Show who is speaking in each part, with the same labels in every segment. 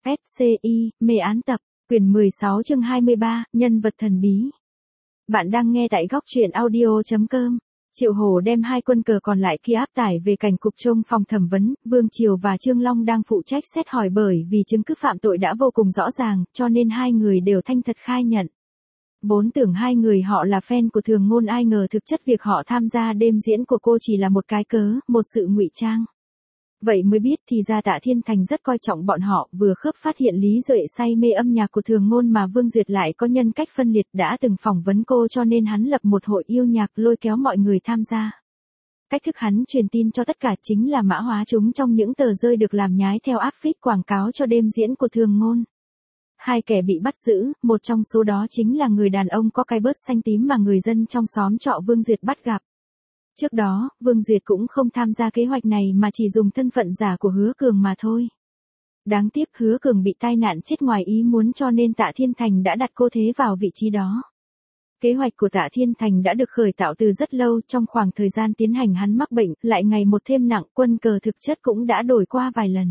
Speaker 1: SCI, mê án tập, quyển 16 chương 23, nhân vật thần bí. Bạn đang nghe tại góc truyện audio.com. Triệu Hổ đem hai quân cờ còn lại kia áp tải về cảnh cục trông phòng thẩm vấn, Vương Triều và Trương Long đang phụ trách xét hỏi bởi vì chứng cứ phạm tội đã vô cùng rõ ràng, cho nên hai người đều thanh thật khai nhận. Vốn tưởng hai người họ là fan của Thường Ngôn, ai ngờ thực chất việc họ tham gia đêm diễn của cô chỉ là một cái cớ, một sự ngụy trang. Vậy mới biết thì ra Tạ Thiên Thành rất coi trọng bọn họ, vừa khớp phát hiện Lý Duệ say mê âm nhạc của Thường Ngôn mà Vương Duyệt lại có nhân cách phân liệt, đã từng phỏng vấn cô cho nên hắn lập một hội yêu nhạc lôi kéo mọi người tham gia. Cách thức hắn truyền tin cho tất cả chính là mã hóa chúng trong những tờ rơi được làm nhái theo áp phích quảng cáo cho đêm diễn của Thường Ngôn. Hai kẻ bị bắt giữ, một trong số đó chính là người đàn ông có cái bớt xanh tím mà người dân trong xóm trọ Vương Duyệt bắt gặp. Trước đó, Vương Duyệt cũng không tham gia kế hoạch này mà chỉ dùng thân phận giả của Hứa Cường mà thôi. Đáng tiếc Hứa Cường bị tai nạn chết ngoài ý muốn cho nên Tạ Thiên Thành đã đặt cô thế vào vị trí đó. Kế hoạch của Tạ Thiên Thành đã được khởi tạo từ rất lâu, trong khoảng thời gian tiến hành hắn mắc bệnh, lại ngày một thêm nặng, quân cờ thực chất cũng đã đổi qua vài lần.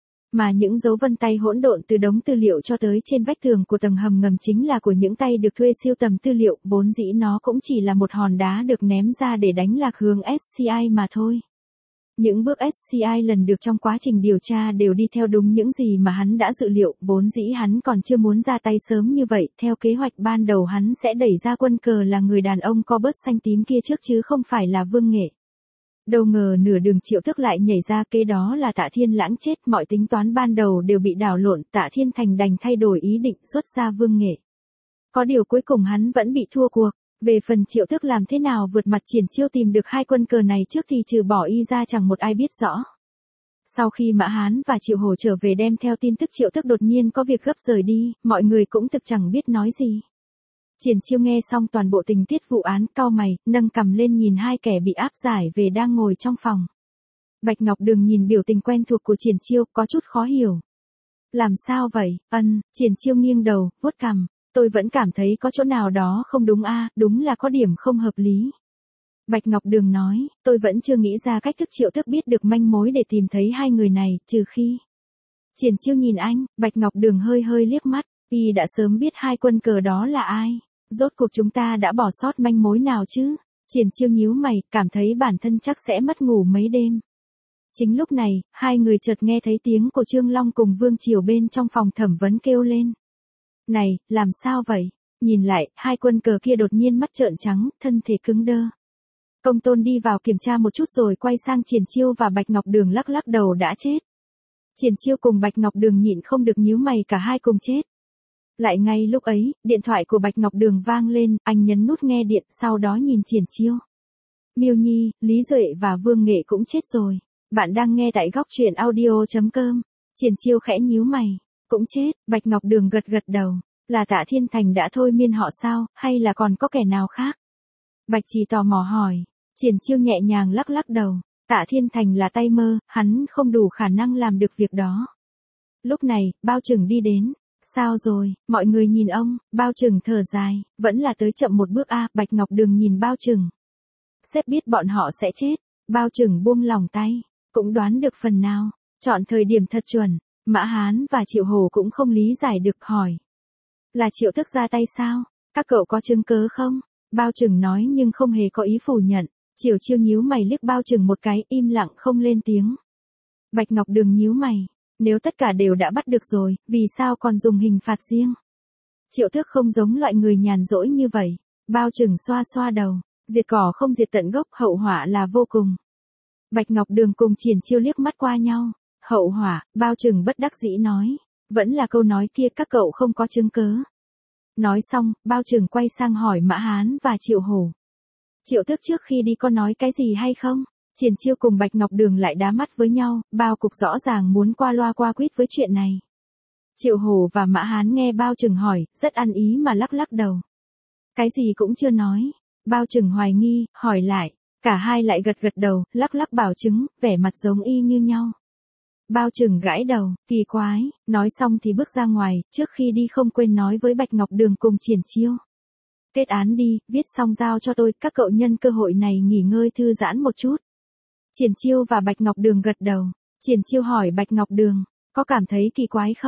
Speaker 1: Mà những dấu vân tay hỗn độn từ đống tư liệu cho tới trên vách tường của tầng hầm ngầm chính là của những tay được thuê siêu tầm tư liệu, vốn dĩ nó cũng chỉ là một hòn đá được ném ra để đánh lạc hướng SCI mà thôi. Những bước SCI lần được trong quá trình điều tra đều đi theo đúng những gì mà hắn đã dự liệu, vốn dĩ hắn còn chưa muốn ra tay sớm như vậy, theo kế hoạch ban đầu hắn sẽ đẩy ra quân cờ là người đàn ông có bớt xanh tím kia trước chứ không phải là Vương Nghệ. Đâu ngờ nửa đường Triệu Thức lại nhảy ra, kế đó là Tạ Thiên Lãng chết, mọi tính toán ban đầu đều bị đảo lộn, Tạ Thiên Thành đành thay đổi ý định xuất ra Vương Nghệ. Có điều cuối cùng hắn vẫn bị thua cuộc, về phần Triệu Thức làm thế nào vượt mặt Triển Chiêu tìm được hai quân cờ này trước thì trừ bỏ y ra chẳng một ai biết rõ. Sau khi Mã Hán và Triệu Hổ trở về đem theo tin tức Triệu Thức đột nhiên có việc gấp rời đi, mọi người cũng thực chẳng biết nói gì. Triển Chiêu nghe xong toàn bộ tình tiết vụ án, cau mày, nâng cằm lên nhìn hai kẻ bị áp giải về đang ngồi trong phòng. Bạch Ngọc Đường nhìn biểu tình quen thuộc của Triển Chiêu, có chút khó hiểu. Làm sao vậy? Triển Chiêu nghiêng đầu, vuốt cằm, tôi vẫn cảm thấy có chỗ nào đó không đúng đúng là có điểm không hợp lý. Bạch Ngọc Đường nói, tôi vẫn chưa nghĩ ra cách thức Triệu Thức biết được manh mối để tìm thấy hai người này, trừ khi. Triển Chiêu nhìn anh, Bạch Ngọc Đường hơi hơi liếc mắt, y đã sớm biết hai quân cờ đó là ai. Rốt cuộc chúng ta đã bỏ sót manh mối nào chứ? Triển Chiêu nhíu mày, cảm thấy bản thân chắc sẽ mất ngủ mấy đêm. Chính lúc này, hai người chợt nghe thấy tiếng của Trương Long cùng Vương Triều bên trong phòng thẩm vấn kêu lên. Này, làm sao vậy? Nhìn lại, hai quân cờ kia đột nhiên mắt trợn trắng, thân thể cứng đơ. Công tôn đi vào kiểm tra một chút rồi quay sang Triển Chiêu và Bạch Ngọc Đường lắc lắc đầu đã chết. Triển Chiêu cùng Bạch Ngọc Đường nhịn không được nhíu mày, cả hai cùng chết. Lại ngay lúc ấy, điện thoại của Bạch Ngọc Đường vang lên, anh nhấn nút nghe điện, sau đó nhìn Triển Chiêu. Miêu Nhi, Lý Duệ và Vương Nghệ cũng chết rồi. Bạn đang nghe tại góc truyện audio.com. Triển Chiêu khẽ nhíu mày. Cũng chết, Bạch Ngọc Đường gật gật đầu. Là Tạ Thiên Thành đã thôi miên họ sao, hay là còn có kẻ nào khác? Bạch Trì tò mò hỏi. Triển Chiêu nhẹ nhàng lắc lắc đầu. Tạ Thiên Thành là tay mơ, hắn không đủ khả năng làm được việc đó. Lúc này, Bao Trừng đi đến. Sao rồi, mọi người nhìn ông, Bao Trừng thở dài, vẫn là tới chậm một bước Bạch Ngọc Đường nhìn Bao Trừng. Sếp biết bọn họ sẽ chết, Bao Trừng buông lòng tay, cũng đoán được phần nào, chọn thời điểm thật chuẩn, Mã Hán và Triệu Hổ cũng không lý giải được hỏi. Là Triệu Thức ra tay sao, các cậu có chứng cớ không? Bao Trừng nói nhưng không hề có ý phủ nhận, Triển Chiêu nhíu mày liếc Bao Trừng một cái, im lặng không lên tiếng. Bạch Ngọc Đường nhíu mày. Nếu tất cả đều đã bắt được rồi, vì sao còn dùng hình phạt riêng? Triệu Thức không giống loại người nhàn rỗi như vậy. Bao Trừng xoa xoa đầu, diệt cỏ không diệt tận gốc, hậu họa là vô cùng. Bạch Ngọc Đường cùng Triển Chiêu liếc mắt qua nhau. Hậu họa, Bao Trừng bất đắc dĩ nói. Vẫn là câu nói kia, các cậu không có chứng cớ. Nói xong, Bao Trừng quay sang hỏi Mã Hán và Triệu Hổ. Triệu Thức trước khi đi có nói cái gì hay không? Triển Chiêu cùng Bạch Ngọc Đường lại đá mắt với nhau, Bao Cục rõ ràng muốn qua loa qua quýt với chuyện này. Triệu Hổ và Mã Hán nghe Bao Trừng hỏi, rất ăn ý mà lắc lắc đầu. Cái gì cũng chưa nói. Bao Trừng hoài nghi, hỏi lại. Cả hai lại gật gật đầu, lắc lắc bảo chứng, vẻ mặt giống y như nhau. Bao Trừng gãi đầu, kỳ quái, nói xong thì bước ra ngoài, trước khi đi không quên nói với Bạch Ngọc Đường cùng Triển Chiêu. Kết án đi, viết xong giao cho tôi, các cậu nhân cơ hội này nghỉ ngơi thư giãn một chút. Triển Chiêu và Bạch Ngọc Đường gật đầu. Triển Chiêu hỏi Bạch Ngọc Đường, có cảm thấy kỳ quái không?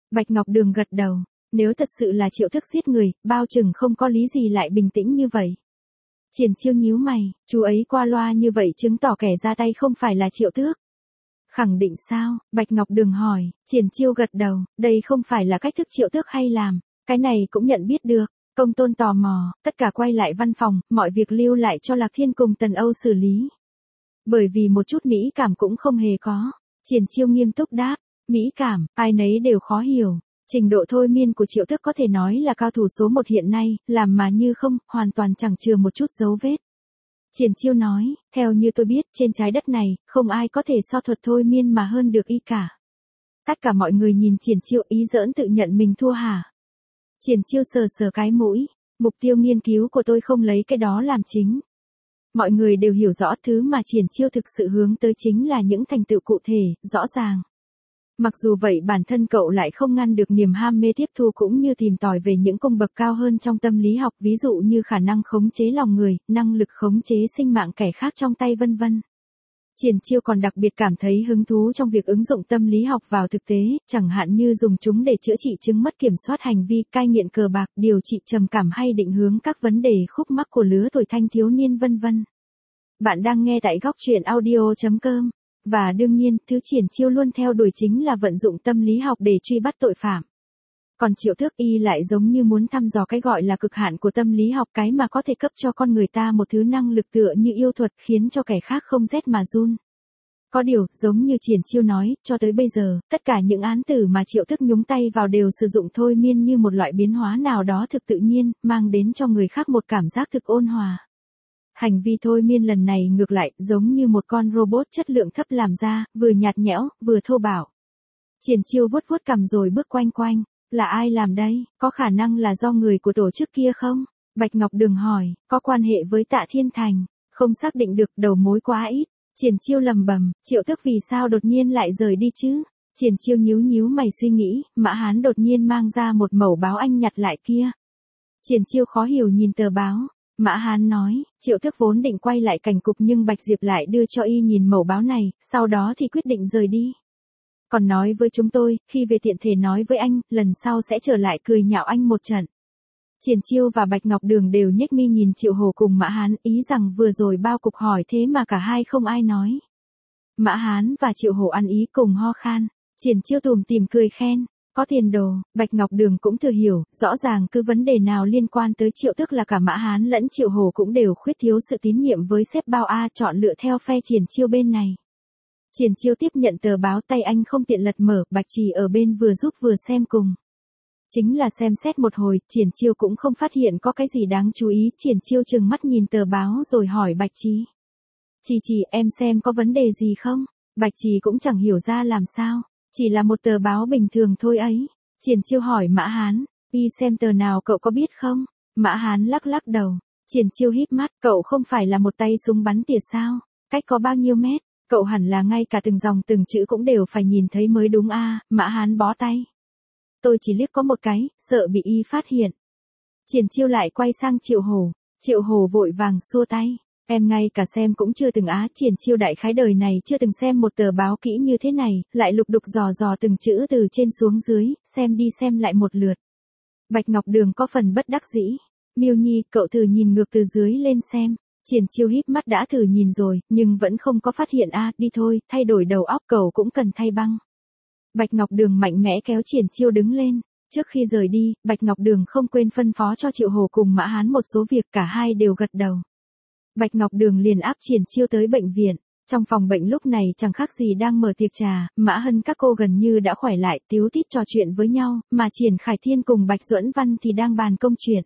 Speaker 1: Bạch Ngọc Đường gật đầu. Nếu thật sự là Triệu Thức giết người, bao chừng không có lý gì lại bình tĩnh như vậy. Triển Chiêu nhíu mày, chú ấy qua loa như vậy chứng tỏ kẻ ra tay không phải là Triệu Tước. Khẳng định sao? Bạch Ngọc Đường hỏi. Triển Chiêu gật đầu, đây không phải là cách thức Triệu Tước hay làm, cái này cũng nhận biết được. Công Tôn tò mò, tất cả quay lại văn phòng, mọi việc lưu lại cho Lạc Thiên cùng Tần Âu xử lý. Bởi vì một chút mỹ cảm cũng không hề có. Triển Chiêu nghiêm túc đáp, mỹ cảm, ai nấy đều khó hiểu. Trình độ thôi miên của Triệu Tước có thể nói là cao thủ số 1 hiện nay, làm mà như không, hoàn toàn chẳng chừa một chút dấu vết. Triển Chiêu nói, theo như tôi biết, trên trái đất này, không ai có thể so thuật thôi miên mà hơn được y cả. Tất cả mọi người nhìn Triển Chiêu ý giỡn tự nhận mình thua hả? Triển Chiêu sờ sờ cái mũi, mục tiêu nghiên cứu của tôi không lấy cái đó làm chính. Mọi người đều hiểu rõ thứ mà Triển Chiêu thực sự hướng tới chính là những thành tựu cụ thể, rõ ràng. Mặc dù vậy bản thân cậu lại không ngăn được niềm ham mê tiếp thu cũng như tìm tòi về những cung bậc cao hơn trong tâm lý học, ví dụ như khả năng khống chế lòng người, năng lực khống chế sinh mạng kẻ khác trong tay vân vân. Triển Chiêu còn đặc biệt cảm thấy hứng thú trong việc ứng dụng tâm lý học vào thực tế, chẳng hạn như dùng chúng để chữa trị chứng mất kiểm soát hành vi, cai nghiện cờ bạc, điều trị trầm cảm hay định hướng các vấn đề khúc mắc của lứa tuổi thanh thiếu niên vân vân. Bạn đang nghe tại góc truyện audio.com. Và đương nhiên, thứ Triển Chiêu luôn theo đuổi chính là vận dụng tâm lý học để truy bắt tội phạm. Còn Triệu Tước y lại giống như muốn thăm dò cái gọi là cực hạn của tâm lý học, cái mà có thể cấp cho con người ta một thứ năng lực tựa như yêu thuật khiến cho kẻ khác không rét mà run. Có điều, giống như Triển Chiêu nói, cho tới bây giờ, tất cả những án tử mà Triệu Tước nhúng tay vào đều sử dụng thôi miên như một loại biến hóa nào đó thực tự nhiên, mang đến cho người khác một cảm giác thực ôn hòa. Hành vi thôi miên lần này ngược lại, giống như một con robot chất lượng thấp làm ra, vừa nhạt nhẽo, vừa thô bạo. Triển Chiêu vuốt vuốt cằm rồi bước quanh quanh. Là ai làm đây? Có khả năng là do người của tổ chức kia không? Bạch Ngọc Đường hỏi, có quan hệ với Tạ Thiên Thành? Không xác định được, đầu mối quá ít. Triển Chiêu lầm bầm, Triệu Tước vì sao đột nhiên lại rời đi chứ? Triển Chiêu nhíu nhíu mày suy nghĩ, Mã Hán đột nhiên mang ra một mẩu báo anh nhặt lại kia. Triển Chiêu khó hiểu nhìn tờ báo. Mã Hán nói, Triệu Tước vốn định quay lại cảnh cục nhưng Bạch Diệp lại đưa cho y nhìn mẩu báo này, sau đó thì quyết định rời đi. Còn nói với chúng tôi, khi về tiện thể nói với anh, lần sau sẽ trở lại cười nhạo anh một trận. Triển Chiêu và Bạch Ngọc Đường đều nhếch mi nhìn Triệu Hổ cùng Mã Hán, ý rằng vừa rồi bao cục hỏi thế mà cả hai không ai nói. Mã Hán và Triệu Hổ ăn ý cùng ho khan. Triển Chiêu tủm tỉm cười khen, có tiền đồ. Bạch Ngọc Đường cũng thừa hiểu, rõ ràng cứ vấn đề nào liên quan tới Triệu Tước là cả Mã Hán lẫn Triệu Hổ cũng đều khuyết thiếu sự tín nhiệm với sếp bao A, chọn lựa theo phe Triển Chiêu bên này. Triển Chiêu tiếp nhận tờ báo, tay anh không tiện lật mở, Bạch Trì ở bên vừa giúp vừa xem cùng. Chính là xem xét một hồi, Triển Chiêu cũng không phát hiện có cái gì đáng chú ý, Triển Chiêu trừng mắt nhìn tờ báo rồi hỏi Bạch Trì. Trì, em xem có vấn đề gì không? Bạch Trì cũng chẳng hiểu ra làm sao, chỉ là một tờ báo bình thường thôi ấy. Triển Chiêu hỏi Mã Hán, y xem tờ nào cậu có biết không? Mã Hán lắc lắc đầu. Triển Chiêu híp mắt, cậu không phải là một tay súng bắn tỉa sao? Cách có bao nhiêu mét? Cậu hẳn là ngay cả từng dòng từng chữ cũng đều phải nhìn thấy mới đúng a. Mã Hán bó tay. Tôi chỉ liếc có một cái, sợ bị y phát hiện. Triển Chiêu lại quay sang Triệu Hổ. Triệu Hổ vội vàng xua tay. Em ngay cả xem cũng chưa từng á. Triển Chiêu đại khái đời này chưa từng xem một tờ báo kỹ như thế này, lại lục đục dò dò từng chữ từ trên xuống dưới, xem đi xem lại một lượt. Bạch Ngọc Đường có phần bất đắc dĩ. Miêu Nhi, cậu thử nhìn ngược từ dưới lên xem. Triển Chiêu híp mắt đã thử nhìn rồi, nhưng vẫn không có phát hiện a. Đi thôi, thay đổi đầu óc, cậu cũng cần thay băng. Bạch Ngọc Đường mạnh mẽ kéo Triển Chiêu đứng lên. Trước khi rời đi, Bạch Ngọc Đường không quên phân phó cho Triệu Hổ cùng Mã Hán một số việc, cả hai đều gật đầu. Bạch Ngọc Đường liền áp Triển Chiêu tới bệnh viện. Trong phòng bệnh lúc này chẳng khác gì đang mở tiệc trà, Mã Hân các cô gần như đã khỏe lại, tíu tít trò chuyện với nhau, mà Triển Khải Thiên cùng Bạch Duẫn Văn thì đang bàn công chuyện.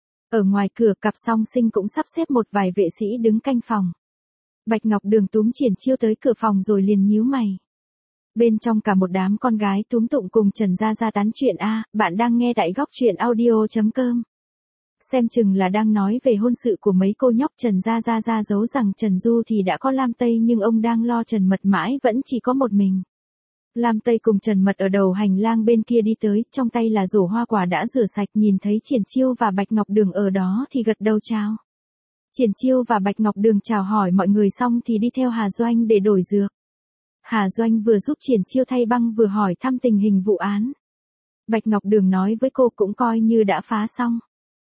Speaker 1: Ở ngoài cửa, cặp song sinh cũng sắp xếp một vài vệ sĩ đứng canh phòng. Bạch Ngọc Đường túm Triển Chiêu tới cửa phòng rồi liền nhíu mày. Bên trong cả một đám con gái túm tụng cùng Trần Gia Gia tán chuyện a. Bạn đang nghe tại góc truyện audio.com. Xem chừng là đang nói về hôn sự của mấy cô nhóc. Trần Gia Gia ra giấu rằng Trần Du thì đã có Lam Tây nhưng ông đang lo Trần Mật mãi vẫn chỉ có một mình. Lam Tây cùng Trần Mật ở đầu hành lang bên kia đi tới, trong tay là rổ hoa quả đã rửa sạch, nhìn thấy Triển Chiêu và Bạch Ngọc Đường ở đó thì gật đầu chào. Triển Chiêu và Bạch Ngọc Đường chào hỏi mọi người xong thì đi theo Hà Doanh để đổi dược. Hà Doanh vừa giúp Triển Chiêu thay băng vừa hỏi thăm tình hình vụ án. Bạch Ngọc Đường nói với cô cũng coi như đã phá xong.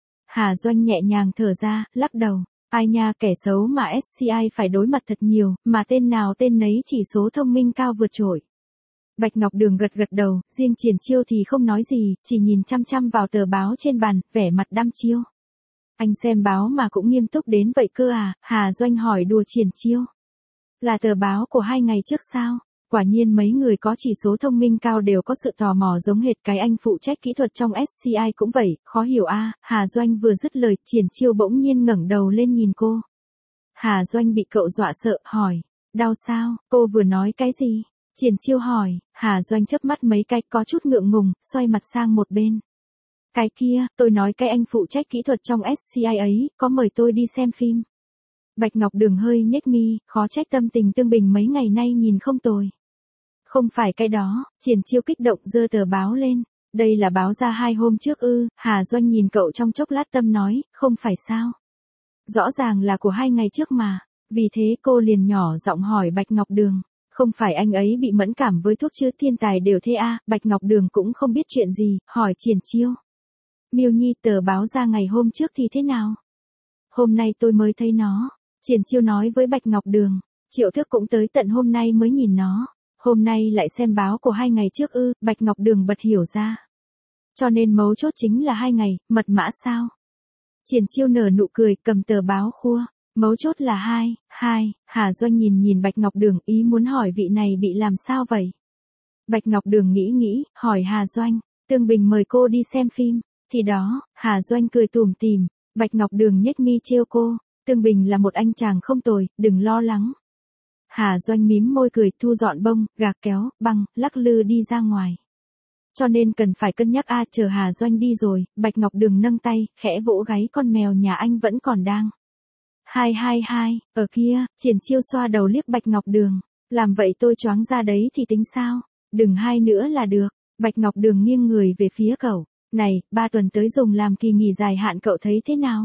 Speaker 1: Hà Doanh nhẹ nhàng thở ra, lắc đầu. Ai nha, kẻ xấu mà SCI phải đối mặt thật nhiều, mà tên nào tên nấy chỉ số thông minh cao vượt trội. Bạch Ngọc Đường gật gật đầu, riêng Triển Chiêu thì không nói gì, chỉ nhìn chăm chăm vào tờ báo trên bàn, vẻ mặt đăm chiêu. Anh xem báo mà cũng nghiêm túc đến vậy cơ à? Hà Doanh hỏi đùa Triển Chiêu. Là tờ báo của 2 ngày trước sao? Quả nhiên mấy người có chỉ số thông minh cao đều có sự tò mò giống hệt cái anh phụ trách kỹ thuật trong SCI cũng vậy, khó hiểu a. Hà Doanh vừa dứt lời, Triển Chiêu bỗng nhiên ngẩng đầu lên nhìn cô. Hà Doanh bị cậu dọa sợ, hỏi, đau sao? Cô vừa nói cái gì? Triển Chiêu hỏi. Hà Doanh chớp mắt mấy cái, có chút ngượng ngùng, xoay mặt sang một bên. Cái kia, tôi nói cái anh phụ trách kỹ thuật trong SCI ấy, có mời tôi đi xem phim. Bạch Ngọc Đường hơi nhếch mi, khó trách tâm tình Tương Bình mấy ngày nay nhìn không tồi. Không phải cái đó. Triển Chiêu kích động giơ tờ báo lên. Đây là báo ra 2 hôm trước ư? Hà Doanh nhìn cậu trong chốc lát tâm nói, không phải sao? Rõ ràng là của 2 ngày trước mà. Vì thế cô liền nhỏ giọng hỏi Bạch Ngọc Đường. Không phải anh ấy bị mẫn cảm với thuốc chứ, thiên tài đều thế à? Bạch Ngọc Đường cũng không biết chuyện gì, hỏi Triển Chiêu. Miêu Nhi, tờ báo ra ngày hôm trước thì thế nào? Hôm nay tôi mới thấy nó. Triển Chiêu nói với Bạch Ngọc Đường. Triệu Thức cũng tới tận hôm nay mới nhìn nó. Hôm nay lại xem báo của 2 ngày trước ư? Bạch Ngọc Đường bật hiểu ra. Cho nên mấu chốt chính là 2 ngày, mật mã sao? Triển Chiêu nở nụ cười, cầm tờ báo khua. Mấu chốt là 2. Hà Doanh nhìn Bạch Ngọc Đường, ý muốn hỏi vị này bị làm sao vậy? Bạch Ngọc Đường nghĩ, hỏi Hà Doanh, Tương Bình mời cô đi xem phim. Thì đó, Hà Doanh cười tủm tỉm. Bạch Ngọc Đường nhếch mi trêu cô. Tương Bình là một anh chàng không tồi, đừng lo lắng. Hà Doanh mím môi cười, thu dọn bông, gạc kéo, băng, lắc lư đi ra ngoài. Cho nên cần phải cân nhắc a. Chờ Hà Doanh đi rồi, Bạch Ngọc Đường nâng tay, khẽ vỗ gáy con mèo nhà anh vẫn còn đang. 2, ở kia. Triển Chiêu xoa đầu liếc Bạch Ngọc Đường. Làm vậy tôi choáng ra đấy thì tính sao? Đừng 2 nữa là được. Bạch Ngọc Đường nghiêng người về phía cậu. Này, 3 tuần tới dùng làm kỳ nghỉ dài hạn cậu thấy thế nào?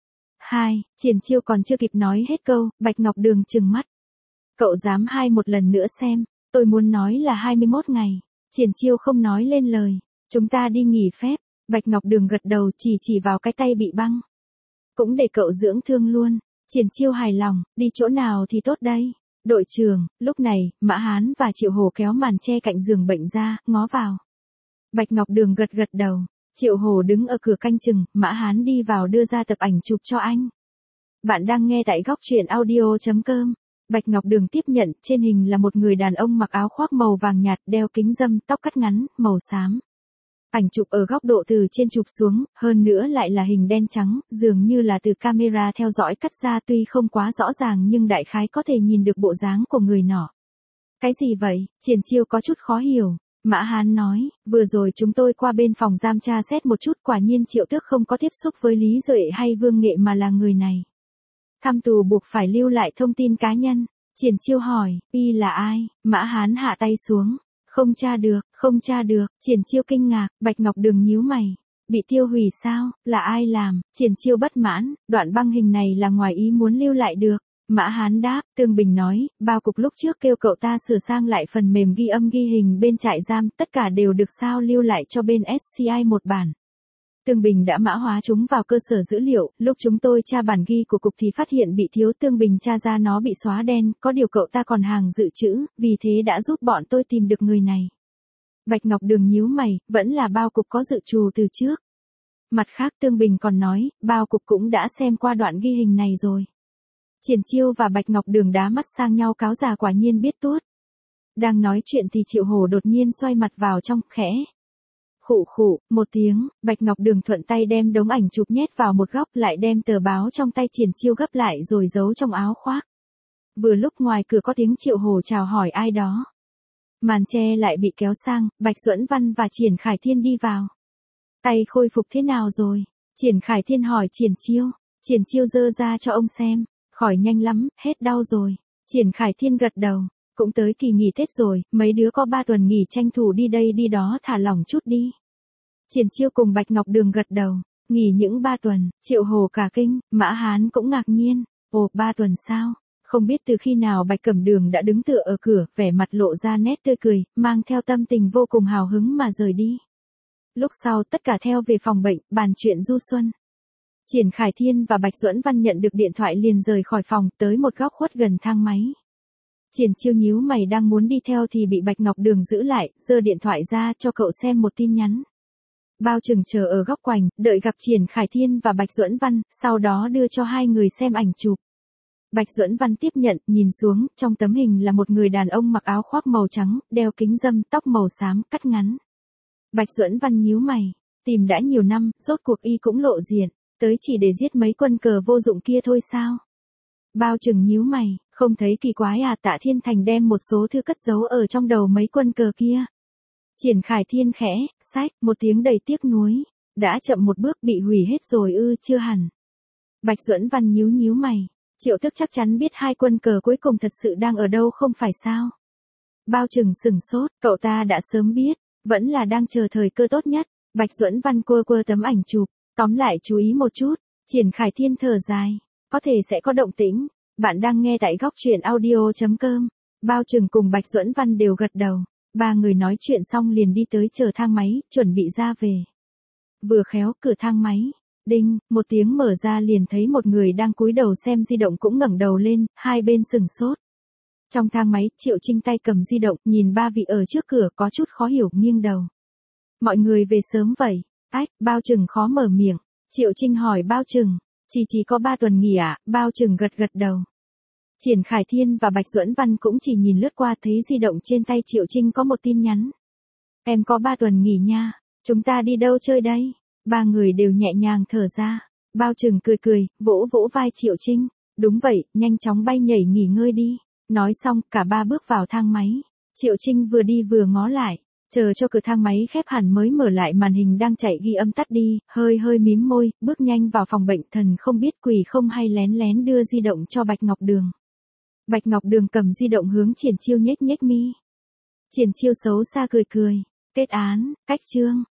Speaker 1: 2, Triển Chiêu còn chưa kịp nói hết câu, Bạch Ngọc Đường trừng mắt. Cậu dám 2 một lần nữa xem, tôi muốn nói là 21 ngày. Triển Chiêu không nói lên lời. Chúng ta đi nghỉ phép. Bạch Ngọc Đường gật đầu, chỉ vào cái tay bị băng. Cũng để cậu dưỡng thương luôn. Triển Chiêu hài lòng, đi chỗ nào thì tốt đây? Đội trưởng. Lúc này, Mã Hán và Triệu Hồ kéo màn che cạnh giường bệnh ra, ngó vào. Bạch Ngọc Đường gật đầu. Triệu Hồ đứng ở cửa canh chừng, Mã Hán đi vào đưa ra tập ảnh chụp cho anh. Bạn đang nghe tại góc truyện audio.com. Bạch Ngọc Đường tiếp nhận, trên hình là một người đàn ông mặc áo khoác màu vàng nhạt, đeo kính râm, tóc cắt ngắn, màu xám. Ảnh chụp ở góc độ từ trên chụp xuống, hơn nữa lại là hình đen trắng, dường như là từ camera theo dõi cắt ra, tuy không quá rõ ràng nhưng đại khái có thể nhìn được bộ dáng của người nọ. Cái gì vậy? Triển Chiêu có chút khó hiểu. Mã Hán nói, vừa rồi chúng tôi qua bên phòng giam tra xét một chút, quả nhiên Triệu Tước không có tiếp xúc với Lý Duệ hay Vương Nghệ mà là người này. Thăm tù buộc phải lưu lại thông tin cá nhân. Triển Chiêu hỏi, y là ai? Mã Hán hạ tay xuống. Không tra được. Triển Chiêu kinh ngạc. Bạch Ngọc Đường nhíu mày. Bị tiêu hủy sao? Là ai làm? Triển Chiêu bất mãn. Đoạn băng hình này là ngoài ý muốn lưu lại được. Mã Hán đáp. Tương Bình nói, bao cục lúc trước kêu cậu ta sửa sang lại phần mềm ghi âm ghi hình bên trại giam, tất cả đều được sao lưu lại cho bên SCI một bản. Tương Bình đã mã hóa chúng vào cơ sở dữ liệu, lúc chúng tôi tra bản ghi của cục thì phát hiện bị thiếu, Tương Bình tra ra nó bị xóa đen, có điều cậu ta còn hàng dự trữ, vì thế đã giúp bọn tôi tìm được người này. Bạch Ngọc Đường nhíu mày, vẫn là bao cục có dự trù từ trước. Mặt khác Tương Bình còn nói, bao cục cũng đã xem qua đoạn ghi hình này rồi. Triển Chiêu và Bạch Ngọc Đường đá mắt sang nhau, cáo già quả nhiên biết tuốt. Đang nói chuyện thì Triệu Hồ đột nhiên xoay mặt vào trong, khẽ. Khụ, một tiếng, Bạch Ngọc Đường thuận tay đem đống ảnh chụp nhét vào một góc, lại đem tờ báo trong tay Triển Chiêu gấp lại rồi giấu trong áo khoác. Vừa lúc ngoài cửa có tiếng Triệu Hồ chào hỏi ai đó. Màn che lại bị kéo sang, Bạch Duẫn Văn và Triển Khải Thiên đi vào. Tay khôi phục thế nào rồi? Triển Khải Thiên hỏi Triển Chiêu. Triển Chiêu giơ ra cho ông xem. Khỏi nhanh lắm, hết đau rồi. Triển Khải Thiên gật đầu. Cũng tới kỳ nghỉ Tết rồi, mấy đứa có 3 tuần nghỉ tranh thủ đi đây đi đó thả lỏng chút đi. Triển Chiêu cùng Bạch Ngọc Đường gật đầu. Nghỉ những 3 tuần, Triệu Hồ cả kinh, Mã Hán cũng ngạc nhiên. Ồ, 3 tuần sao? Không biết từ khi nào Bạch Cẩm Đường đã đứng tựa ở cửa, vẻ mặt lộ ra nét tươi cười, mang theo tâm tình vô cùng hào hứng mà rời đi. Lúc sau tất cả theo về phòng bệnh, bàn chuyện du xuân. Triển Khải Thiên và Bạch Duẫn Văn nhận được điện thoại liền rời khỏi phòng, tới một góc khuất gần thang máy. Triển Chiêu nhíu mày đang muốn đi theo thì bị Bạch Ngọc Đường giữ lại, giơ điện thoại ra cho cậu xem một tin nhắn. Bao Trừng chờ ở góc quầy, đợi gặp Triển Khải Thiên và Bạch Duẫn Văn, sau đó đưa cho hai người xem ảnh chụp. Bạch Duẫn Văn tiếp nhận, nhìn xuống, trong tấm hình là một người đàn ông mặc áo khoác màu trắng, đeo kính râm, tóc màu xám, cắt ngắn. Bạch Duẫn Văn nhíu mày, tìm đã nhiều năm, rốt cuộc y cũng lộ diện, tới chỉ để giết mấy quân cờ vô dụng kia thôi sao? Bao Trừng nhíu mày, không thấy kỳ quái à? Tạ Thiên Thành đem một số thư cất giấu ở trong đầu mấy quân cờ kia. Triển Khải Thiên khẽ, sách, một tiếng đầy tiếc nuối, đã chậm một bước bị hủy hết rồi ư? Chưa hẳn. Bạch Duẫn Văn nhíu mày, Triệu Thức chắc chắn biết hai quân cờ cuối cùng thật sự đang ở đâu không phải sao? Bao Trừng sừng sốt, cậu ta đã sớm biết, vẫn là đang chờ thời cơ tốt nhất. Bạch Duẫn Văn quơ tấm ảnh chụp, tóm lại chú ý một chút. Triển Khải Thiên thở dài, có thể sẽ có động tĩnh. Bạn đang nghe tại góc truyện audio.com. Bao Trừng cùng Bạch Duẫn Văn đều gật đầu. Ba người nói chuyện xong liền đi tới chờ thang máy, chuẩn bị ra về. Vừa khéo cửa thang máy, đinh, một tiếng mở ra liền thấy một người đang cúi đầu xem di động cũng ngẩng đầu lên, hai bên sừng sốt. Trong thang máy, Triệu Trinh tay cầm di động, nhìn ba vị ở trước cửa có chút khó hiểu, nghiêng đầu. Mọi người về sớm vậy? Ách, Bao Trừng khó mở miệng. Triệu Trinh hỏi Bao Trừng, chỉ có 3 tuần nghỉ à? Bao Trừng gật đầu. Triển Khải Thiên và Bạch Duẫn Văn cũng chỉ nhìn lướt qua thấy di động trên tay Triệu Trinh có một tin nhắn. Em có 3 tuần nghỉ nha, chúng ta đi đâu chơi đây? Ba người đều nhẹ nhàng thở ra. Bao Trừng cười, vỗ vai Triệu Trinh. Đúng vậy, nhanh chóng bay nhảy nghỉ ngơi đi. Nói xong, cả ba bước vào thang máy. Triệu Trinh vừa đi vừa ngó lại, chờ cho cửa thang máy khép hẳn mới mở lại màn hình đang chạy ghi âm tắt đi, hơi mím môi, bước nhanh vào phòng bệnh. Thần không biết quỷ không hay lén đưa di động cho Bạch Ngọc Đường. Bạch Ngọc Đường cầm di động hướng Triển Chiêu nhếch mi. Triển Chiêu xấu xa cười. Kết án, cách chương.